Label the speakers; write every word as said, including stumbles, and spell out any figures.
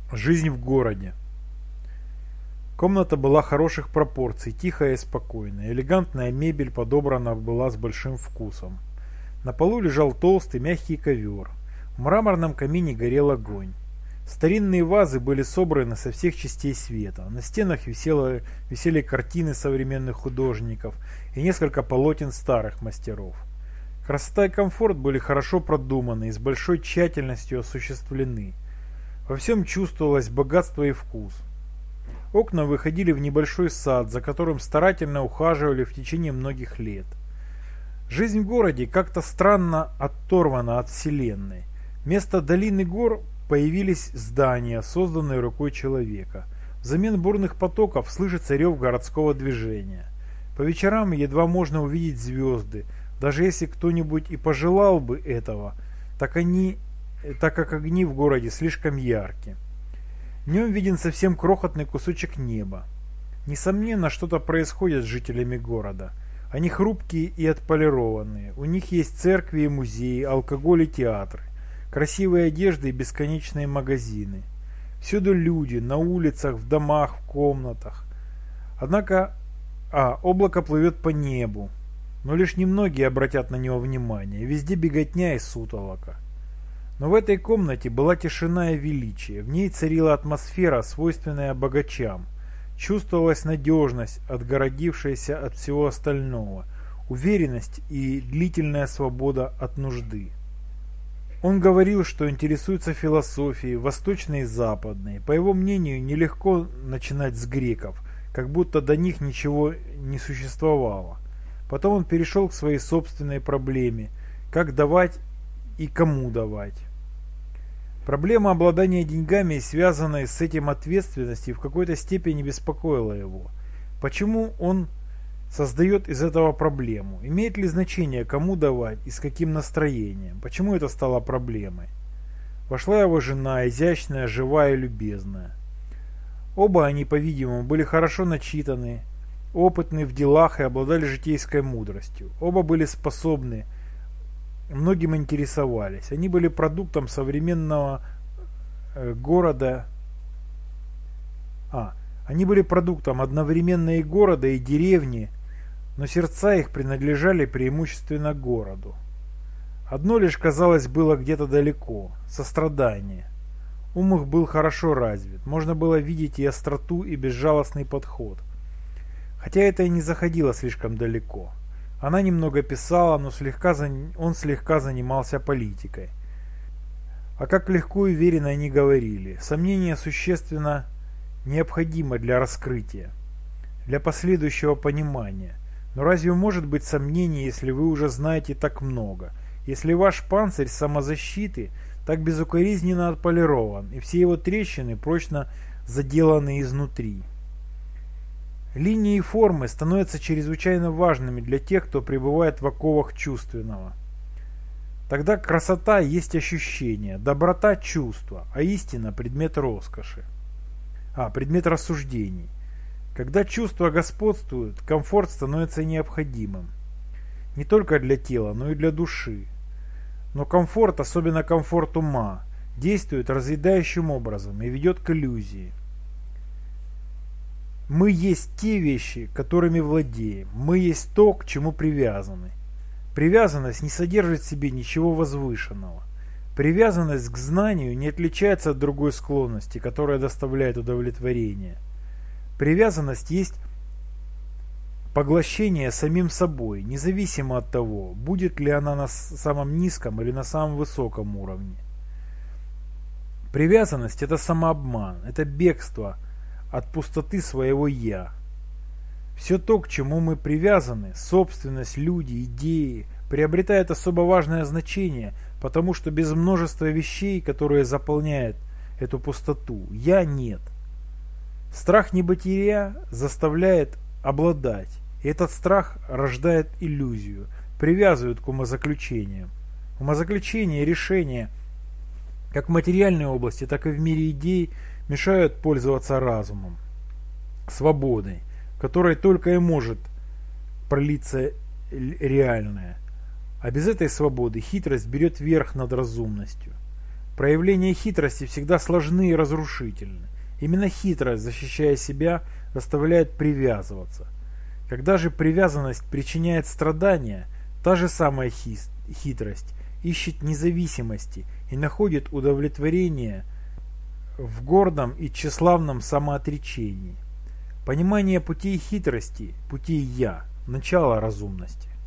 Speaker 1: Жизнь в городе. Комната была хороших пропорций, тихая и спокойная. Элегантная мебель подобрана была с большим вкусом. На полу лежал толстый мягкий ковер. В мраморном камине горел огонь. Старинные вазы были собраны со всех частей света. На стенах висело, висели картины современных художников и несколько полотен старых мастеров. Красота и комфорт были хорошо продуманы и с большой тщательностью осуществлены. Во всем чувствовалось богатство и вкус. Окна выходили в небольшой сад, за которым старательно ухаживали в течение многих лет. Жизнь в городе как-то странно оторвана от вселенной. Вместо долины гор появились здания, созданные рукой человека. Взамен бурных потоков слышится рев городского движения. По вечерам едва можно увидеть звезды. Даже если кто-нибудь и пожелал бы этого, так они... так как огни в городе слишком яркие. Днем виден совсем крохотный кусочек неба. Несомненно, что-то происходит с жителями города. Они хрупкие и отполированные. У них есть церкви и музеи, алкоголь и театры, красивые одежды и бесконечные магазины. Всюду люди, на улицах, в домах, в комнатах. Однако, а, облако плывет по небу, но лишь немногие обратят на него внимание. Везде беготня и сутолока. Но в этой комнате была тишина и величие. В ней царила атмосфера, свойственная богачам. Чувствовалась надежность, отгородившаяся от всего остального, уверенность и длительная свобода от нужды. Он говорил, что интересуется философией, восточной и западной. По его мнению, нелегко начинать с греков, как будто до них ничего не существовало. Потом он перешел к своей собственной проблеме, как давать и кому давать. Проблема обладания деньгами и связанной с этим ответственности в какой-то степени беспокоила его. Почему он создает из этого проблему? Имеет ли значение, кому давать и с каким настроением? Почему это стало проблемой? Вошла его жена, изящная, живая и любезная. Оба они, по-видимому, были хорошо начитаны, опытны в делах и обладали житейской мудростью. Оба были способны, многим интересовались. Они были продуктом современного э, города. А, они были продуктом одновременно и города, и деревни, но сердца их принадлежали преимущественно городу. Одно лишь, казалось, было где-то далеко – сострадание. Ум их был хорошо развит, можно было видеть и остроту, и безжалостный подход. Хотя это и не заходило слишком далеко. Она немного писала, но слегка зан... он слегка занимался политикой. А как легко и уверенно они говорили, сомнение существенно необходимо для раскрытия, для последующего понимания. Но разве может быть сомнение, если вы уже знаете так много, если ваш панцирь самозащиты так безукоризненно отполирован, и все его трещины прочно заделаны изнутри? Линии и формы становятся чрезвычайно важными для тех, кто пребывает в оковах чувственного. Тогда красота есть ощущение, доброта – чувство, а истина – предмет роскоши. А, предмет рассуждений. Когда чувства господствуют, комфорт становится необходимым. Не только для тела, но и для души. Но комфорт, особенно комфорт ума, действует разъедающим образом и ведет к иллюзии. Мы есть те вещи, которыми владеем. Мы есть то, к чему привязаны. Привязанность не содержит в себе ничего возвышенного. Привязанность к знанию не отличается от другой склонности, которая доставляет удовлетворение. Привязанность есть поглощение самим собой, независимо от того, будет ли она на самом низком или на самом высоком уровне. Привязанность – это самообман, это бегство от пустоты своего «я». Все то, к чему мы привязаны, собственность, люди, идеи, приобретает особо важное значение, потому что без множества вещей, которые заполняют эту пустоту, «я» нет. Страх небытия заставляет обладать, и этот страх рождает иллюзию, привязывает к умозаключениям. Умозаключения и решения, как в материальной области, так и в мире идей, мешают пользоваться разумом, свободой, которой только и может пролиться реальное. А без этой свободы хитрость берет верх над разумностью. Проявления хитрости всегда сложны и разрушительны. Именно хитрость, защищая себя, заставляет привязываться. Когда же привязанность причиняет страдания, та же самая хитрость ищет независимости и находит удовлетворение в гордом и тщеславном самоотречении. Понимание путей хитрости, путей «я» – начало разумности.